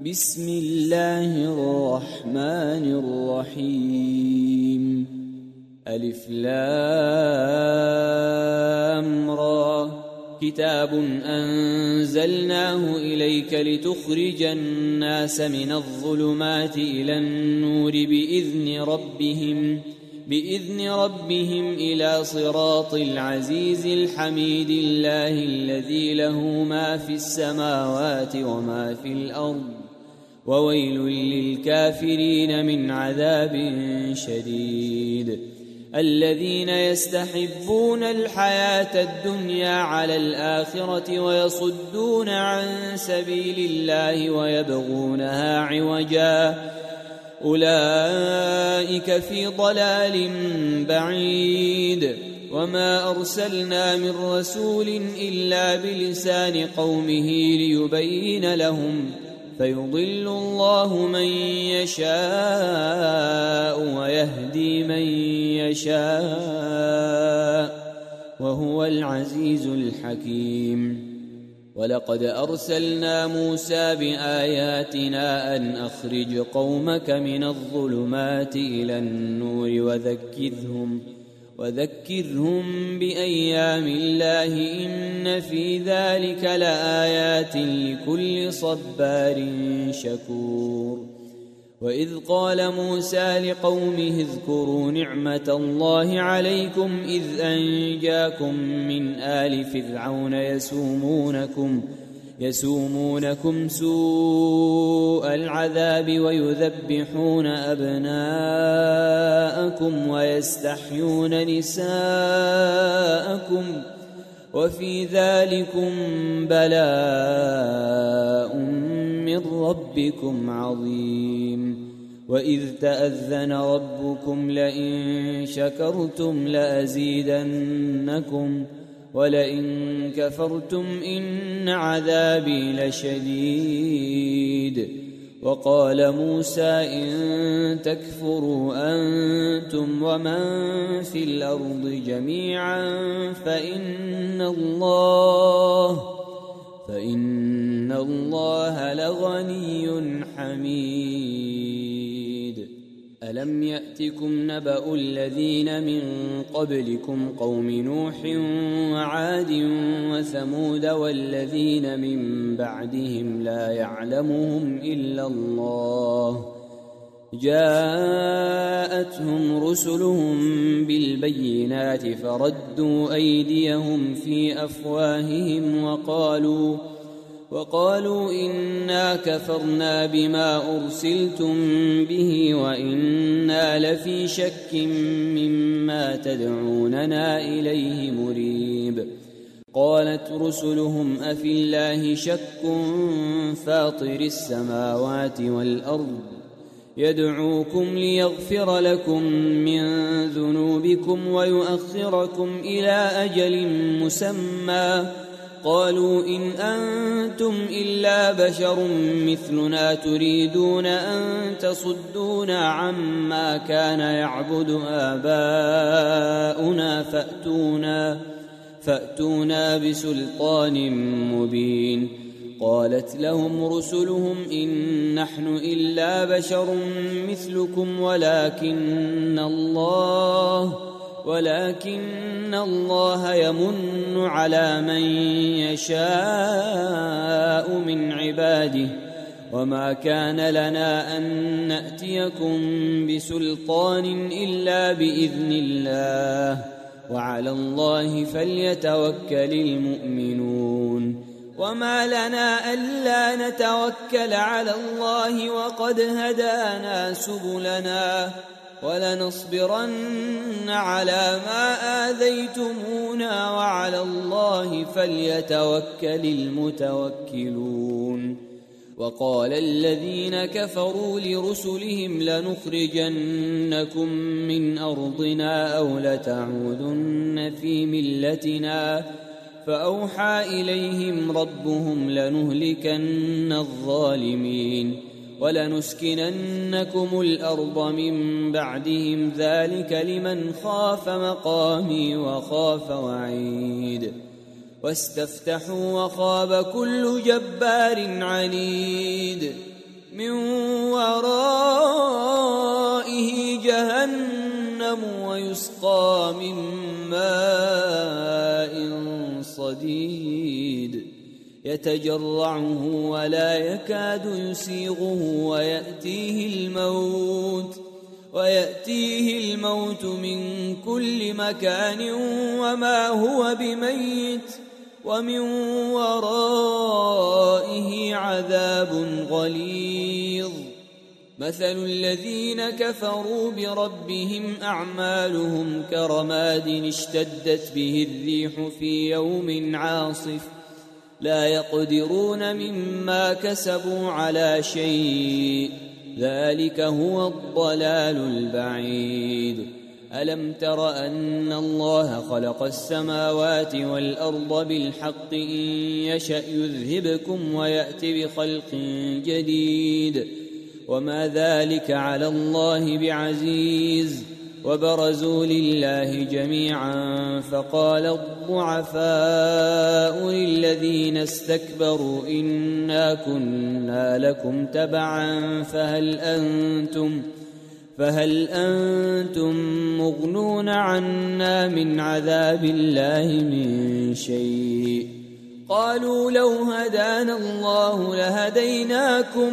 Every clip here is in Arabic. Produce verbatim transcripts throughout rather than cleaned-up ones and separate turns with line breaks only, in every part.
بسم الله الرحمن الرحيم. ألف لام را. كتاب أنزلناه إليك لتخرج الناس من الظلمات إلى النور بإذن ربهم بإذن ربهم إلى صراط العزيز الحميد الله الذي له ما في السماوات وما في الأرض وويل للكافرين من عذاب شديد. الذين يستحبون الحياة الدنيا على الآخرة ويصدون عن سبيل الله ويبغونها عوجا أولئك في ضلال بعيد. وما أرسلنا من رسول إلا بلسان قومه ليبين لهم فيضل الله من يشاء ويهدي من يشاء وهو العزيز الحكيم. ولقد أرسلنا موسى بآياتنا أن أخرج قومك من الظلمات إلى النور وذكرهم وذكرهم بأيام الله إن في ذلك لآيات لكل صبار شكور. وإذ قال موسى لقومه اذكروا نعمة الله عليكم إذ أنجاكم من آل فرعون يسومونكم يسومونكم سوء العذاب ويذبحون أبناءكم ويستحيون نساءكم وفي ذلكم بلاء من ربكم عظيم. وإذ تأذن ربكم لئن شكرتم لأزيدنكم ولئن كفرتم إن عذابي لشديد. وقال موسى إن تكفروا أنتم ومن في الأرض جميعا فإن الله فإن الله لغني حميد. ألم يأتكم نبأ الذين من قبلكم قوم نوح وعاد وثمود والذين من بعدهم لا يعلمهم إلا الله جاءتهم رسلهم بالبينات فردوا أيديهم في أفواههم وقالوا وقالوا إنا كفرنا بما أرسلتم به وإنا لفي شك مما تدعوننا إليه مريب. قالت رسلهم أفي الله شك فاطر السماوات والأرض يدعوكم ليغفر لكم من ذنوبكم ويؤخركم إلى أجل مسمى قالوا إن أنتم إلا بشر مثلنا تريدون أن تصدونا عما كان يعبد آباؤنا فأتونا, فأتونا بسلطان مبين. قالت لهم رسلهم إن نحن إلا بشر مثلكم ولكن الله ولكن الله يمن على من يشاء من عباده وما كان لنا أن نأتيكم بسلطان إلا بإذن الله وعلى الله فليتوكل المؤمنون. وما لنا ألا نتوكل على الله وقد هدانا سبلنا ولنصبرن على ما آذيتمونا وعلى الله فليتوكل المتوكلون. وقال الذين كفروا لرسلهم لنخرجنكم من أرضنا أو لتعودن في ملتنا فأوحى إليهم ربهم لنهلكن الظالمين ولنسكننكم الأرض من بعدهم ذلك لمن خاف مقامي وخاف وعيد. واستفتحوا وخاب كل جبار عنيد. من ورائه جهنم ويسقى من ماء صديد يتجرعه ولا يكاد يسيغه ويأتيه الموت ويأتيه الموت من كل مكان وما هو بميت ومن ورائه عذاب غليظ. مثل الذين كفروا بربهم أعمالهم كرماد اشتدت به الريح في يوم عاصف لا يقدرون مما كسبوا على شيء ذلك هو الضلال البعيد. ألم تر أن الله خلق السماوات والأرض بالحق إن يشأ يذهبكم ويأتي بخلق جديد وما ذلك على الله بعزيز. وبرزوا لله جميعا فقال الضعفاء للذين استكبروا إنا كنا لكم تبعا فهل أنتم فهل أنتم مغنون عنا من عذاب الله من شيء قالوا لو هدانا الله لهديناكم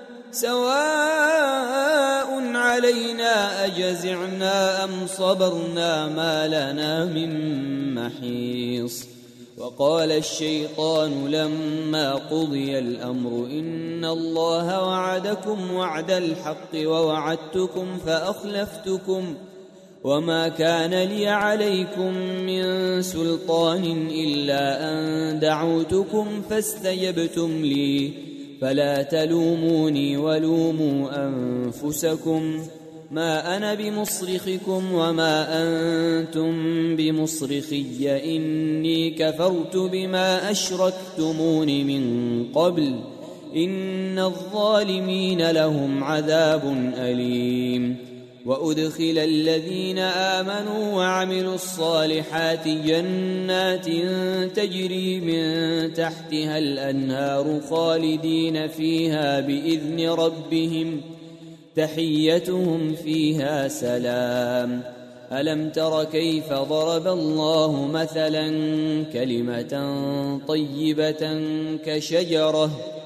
سواء علينا أجزعنا أم صبرنا ما لنا من محيص. وقال الشيطان لما قضي الأمر إن الله وعدكم وعد الحق ووعدتكم فأخلفتكم وما كان لي عليكم من سلطان إلا أن دعوتكم فاستجبتم لي فلا تلوموني ولوموا أنفسكم ما أنا بمصرخكم وما أنتم بمصرخي إني كفرت بما أشركتمون من قبل إن الظالمين لهم عذاب أليم. وأدخل الذين آمنوا وعملوا الصالحات جنات تجري من تحتها الأنهار خالدين فيها بإذن ربهم تحيتهم فيها سلام. ألم تر كيف ضرب الله مثلا كلمة طيبة كشجرة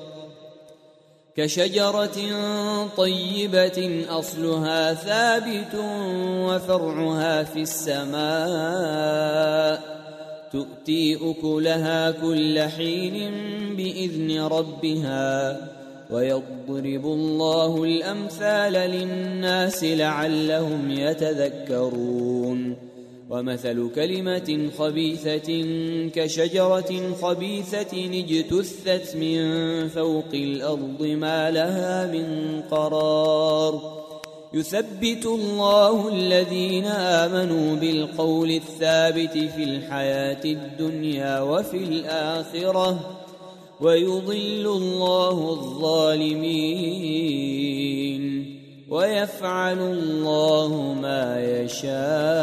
كشجرة طيبة أصلها ثابت وفرعها في السماء تؤتي أكلها كل حين بإذن ربها ويضرب الله الأمثال للناس لعلهم يتذكرون. ومثل كلمة خبيثة كشجرة خبيثة اجتثت من فوق الأرض ما لها من قرار يثبت الله الذين آمنوا بالقول الثابت في الحياة الدنيا وفي الآخرة ويضل الله الظالمين ويفعل الله ما يشاء.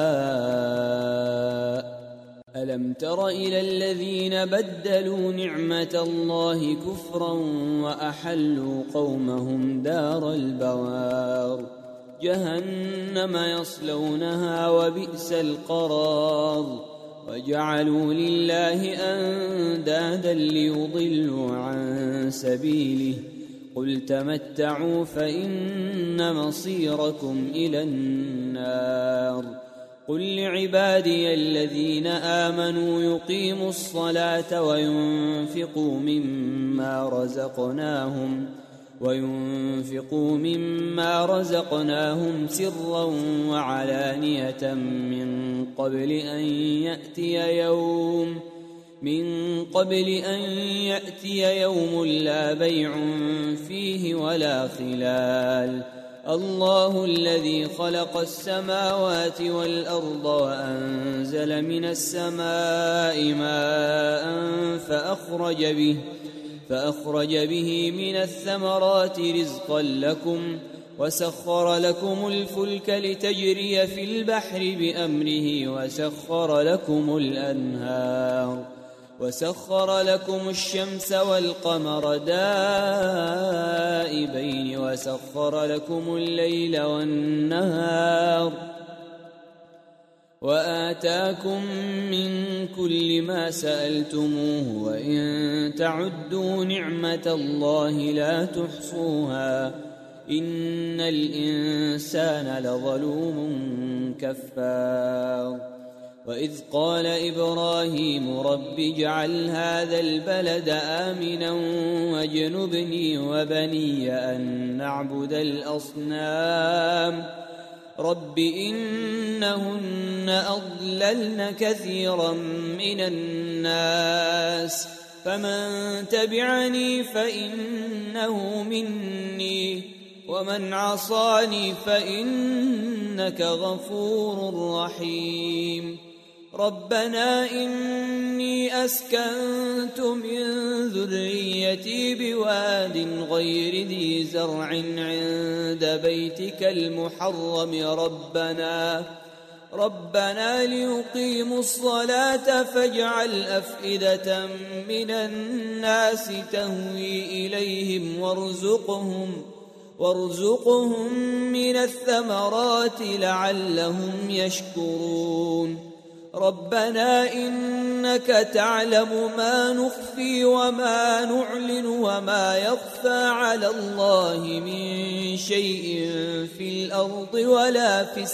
ألم تر إلى الذين بدلوا نعمة الله كفرا وأحلوا قومهم دار البوار جهنم يصلونها وبئس القرار وجعلوا لله أندادا ليضلوا عن سبيله قل تمتعوا فإن مصيركم إلى النار. قل لعبادي الذين آمنوا يقيموا الصلاة وينفقوا مما رزقناهم وينفقوا مما رزقناهم سرا وعلانية من قبل أن يأتي يوم من قبل أن يأتي يوم لا بيع فيه ولا خلال. الله الذي خلق السماوات والأرض وأنزل من السماء ماء فأخرج به فأخرج به من الثمرات رزقا لكم وسخر لكم الفلك لتجري في البحر بأمره وسخر لكم الأنهار وسخر لكم الشمس والقمر دائبين وسخر لكم الليل والنهار وآتاكم من كل ما سألتموه وإن تعدوا نعمة الله لا تحصوها إن الإنسان لظلوم كفار وإذ قال إبراهيم رب اجعل هذا البلد آمنا واجنبني وبني أن نعبد الأصنام رب إنهن أضللن كثيرا من الناس فمن تبعني فإنه مني ومن عصاني فإنك غفور رحيم ربنا إني أسكنت من ذريتي بواد غير ذي زرع عند بيتك المحرم ربنا ربنا ليقيموا الصلاة فاجعل أفئدة من الناس تهوي إليهم وارزقهم وارزقهم من الثمرات لعلهم يشكرون ربنا إنك تعلم ما نخفي وما نعلن وما يخفى على الله من شيء في الأرض ولا في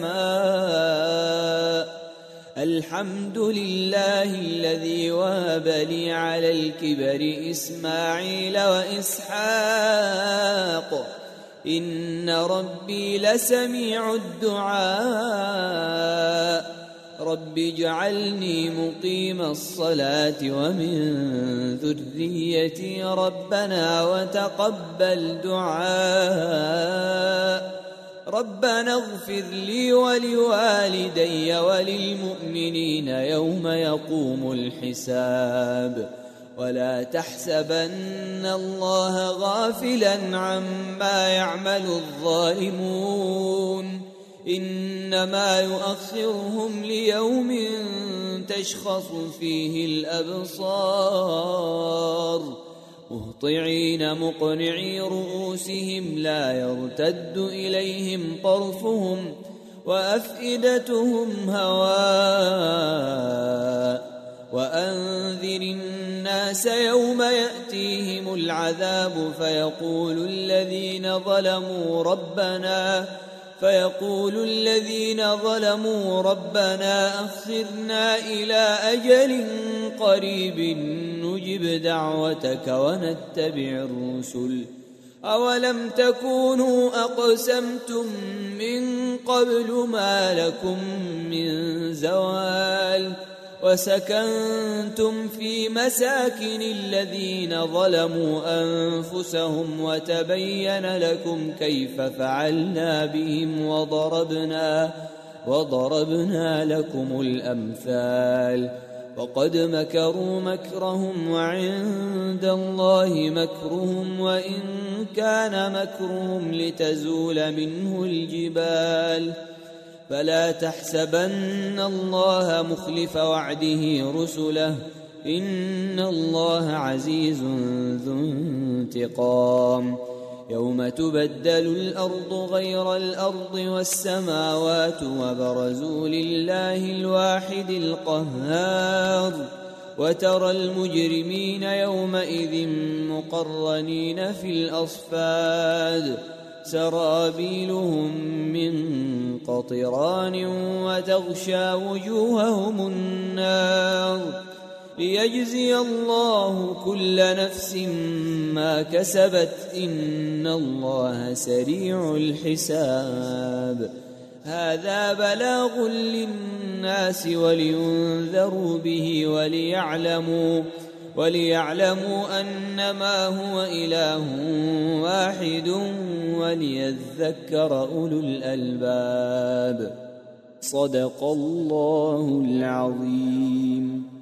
السماء الحمد لله الذي وهب لي على الكبر إسماعيل وإسحاق إن ربي لسميع الدعاء رب اجعلني مقيم الصلاة ومن ذريتي ربنا وتقبل دعاء ربنا اغفر لي ولوالدي وللمؤمنين يوم يقوم الحساب ولا تحسبن الله غافلا عما يعمل الظالمون إنما يؤخرهم ليوم تشخص فيه الأبصار مهطعين مقنعي رؤوسهم لا يرتد إليهم طرفهم وأفئدتهم هواء وأنذر الناس يوم يأتيهم العذاب فيقول الذين ظلموا ربنا فيقول الذين ظلموا ربنا أخرنا إلى أجل قريب نجب دعوتك ونتبع الرسل أولم تكونوا أقسمتم من قبل ما لكم من زوال وسكنتم في مساكن الذين ظلموا أنفسهم وتبين لكم كيف فعلنا بهم وضربنا, وضربنا لكم الأمثال وقد مكروا مكرهم وعند الله مكرهم وإن كان مكرهم لتزول منه الجبال فلا تحسبن الله مخلف وعده رسله إن الله عزيز ذو انتقام يوم تبدل الأرض غير الأرض والسماوات وبرزوا لله الواحد القهار وترى المجرمين يومئذ مقرنين في الأصفاد سرابيلهم من قطران وتغشى وجوههم النار ليجزي الله كل نفس ما كسبت إن الله سريع الحساب هذا بلاغ للناس ولينذروا به وليعلموا وليعلموا أنما هو إله واحد وليذكر أولو الألباب صدق الله العظيم.